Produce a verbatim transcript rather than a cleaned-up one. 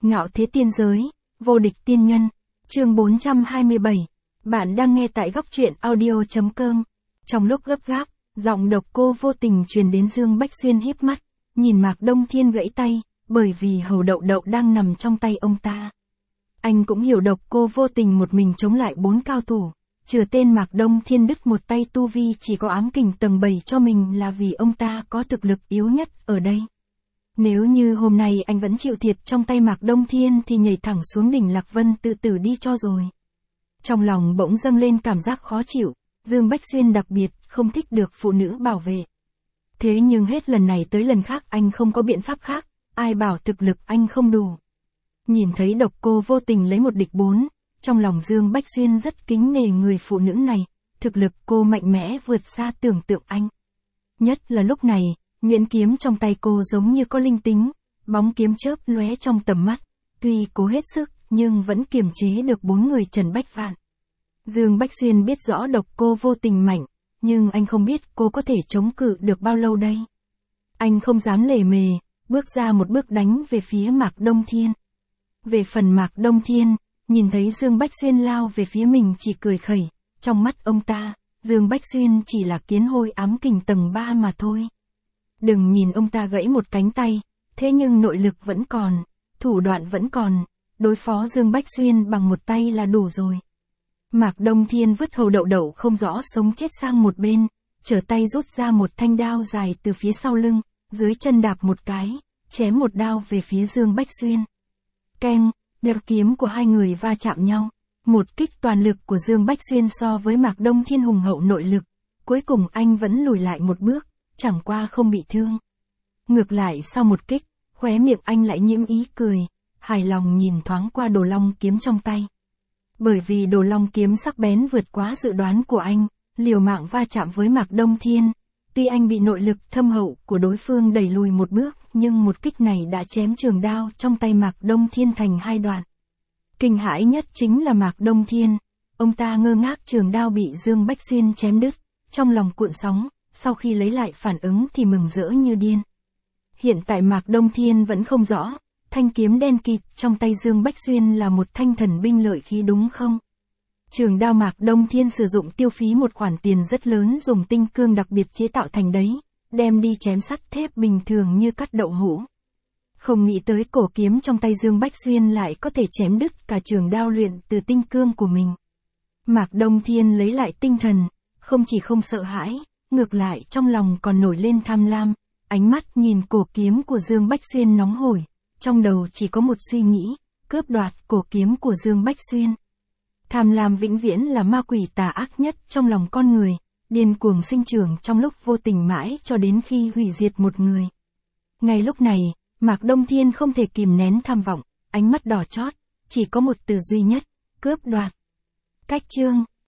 Ngạo thế tiên giới, vô địch tiên nhân, chương bốn trăm hai mươi bảy. Bạn đang nghe tại góc truyện audio chấm com. Trong lúc gấp gáp, giọng độc cô vô tình truyền đến. Dương Bách Xuyên híp mắt, nhìn Mạc Đông Thiên gãy tay, bởi vì hầu đậu đậu đang nằm trong tay ông ta. Anh cũng hiểu độc cô vô tình một mình chống lại bốn cao thủ, trừ tên Mạc Đông Thiên đứt một tay tu vi chỉ có ám kình tầng bảy cho mình là vì ông ta có thực lực yếu nhất ở đây. Nếu như hôm nay anh vẫn chịu thiệt trong tay Mạc Đông Thiên thì nhảy thẳng xuống đỉnh Lạc Vân tự tử đi cho rồi. Trong lòng bỗng dâng lên cảm giác khó chịu, Dương Bách Xuyên đặc biệt không thích được phụ nữ bảo vệ. Thế nhưng hết lần này tới lần khác anh không có biện pháp khác, ai bảo thực lực anh không đủ. Nhìn thấy độc cô vô tình lấy một địch bốn, trong lòng Dương Bách Xuyên rất kính nể người phụ nữ này, thực lực cô mạnh mẽ vượt xa tưởng tượng anh. Nhất là lúc này, nhuyễn kiếm trong tay cô giống như có linh tính, bóng kiếm chớp lóe trong tầm mắt, tuy cố hết sức nhưng vẫn kiềm chế được bốn người Trần Bách Vạn. Dương Bách Xuyên biết rõ độc cô vô tình mạnh, nhưng anh không biết cô có thể chống cự được bao lâu đây. Anh không dám lề mề, bước ra một bước đánh về phía Mạc Đông Thiên. Về phần Mạc Đông Thiên, nhìn thấy Dương Bách Xuyên lao về phía mình chỉ cười khẩy, trong mắt ông ta, Dương Bách Xuyên chỉ là kiến hôi ám kình tầng ba mà thôi. Đừng nhìn ông ta gãy một cánh tay, thế nhưng nội lực vẫn còn, thủ đoạn vẫn còn, đối phó Dương Bách Xuyên bằng một tay là đủ rồi. Mạc Đông Thiên vứt hầu đậu đậu không rõ sống chết sang một bên, trở tay rút ra một thanh đao dài từ phía sau lưng, dưới chân đạp một cái, chém một đao về phía Dương Bách Xuyên. Keng, đao kiếm của hai người va chạm nhau, một kích toàn lực của Dương Bách Xuyên so với Mạc Đông Thiên hùng hậu nội lực, cuối cùng anh vẫn lùi lại một bước, chẳng qua không bị thương. Ngược lại sau một kích, khóe miệng anh lại nhiễm ý cười, hài lòng nhìn thoáng qua đồ long kiếm trong tay. Bởi vì đồ long kiếm sắc bén vượt quá dự đoán của anh, liều mạng va chạm với Mạc Đông Thiên. Tuy anh bị nội lực thâm hậu của đối phương đẩy lùi một bước, nhưng một kích này đã chém trường đao trong tay Mạc Đông Thiên thành hai đoạn. Kinh hãi nhất chính là Mạc Đông Thiên, ông ta ngơ ngác trường đao bị Dương Bách Xuyên chém đứt, trong lòng cuộn sóng, sau khi lấy lại phản ứng thì mừng rỡ như điên. Hiện tại Mạc Đông Thiên vẫn không rõ, thanh kiếm đen kịt trong tay Dương Bách Xuyên là một thanh thần binh lợi khí đúng không? Trường đao Mạc Đông Thiên sử dụng tiêu phí một khoản tiền rất lớn dùng tinh cương đặc biệt chế tạo thành đấy, đem đi chém sắt thép bình thường như cắt đậu hũ. Không nghĩ tới cổ kiếm trong tay Dương Bách Xuyên lại có thể chém đứt cả trường đao luyện từ tinh cương của mình. Mạc Đông Thiên lấy lại tinh thần, không chỉ không sợ hãi, ngược lại trong lòng còn nổi lên tham lam, ánh mắt nhìn cổ kiếm của Dương Bách Xuyên nóng hổi, trong đầu chỉ có một suy nghĩ, cướp đoạt cổ kiếm của Dương Bách Xuyên. Tham lam vĩnh viễn là ma quỷ tà ác nhất trong lòng con người, điên cuồng sinh trưởng trong lúc vô tình mãi cho đến khi hủy diệt một người. Ngay lúc này, Mạc Đông Thiên không thể kìm nén tham vọng, ánh mắt đỏ chót, chỉ có một từ duy nhất, cướp đoạt. Cách chương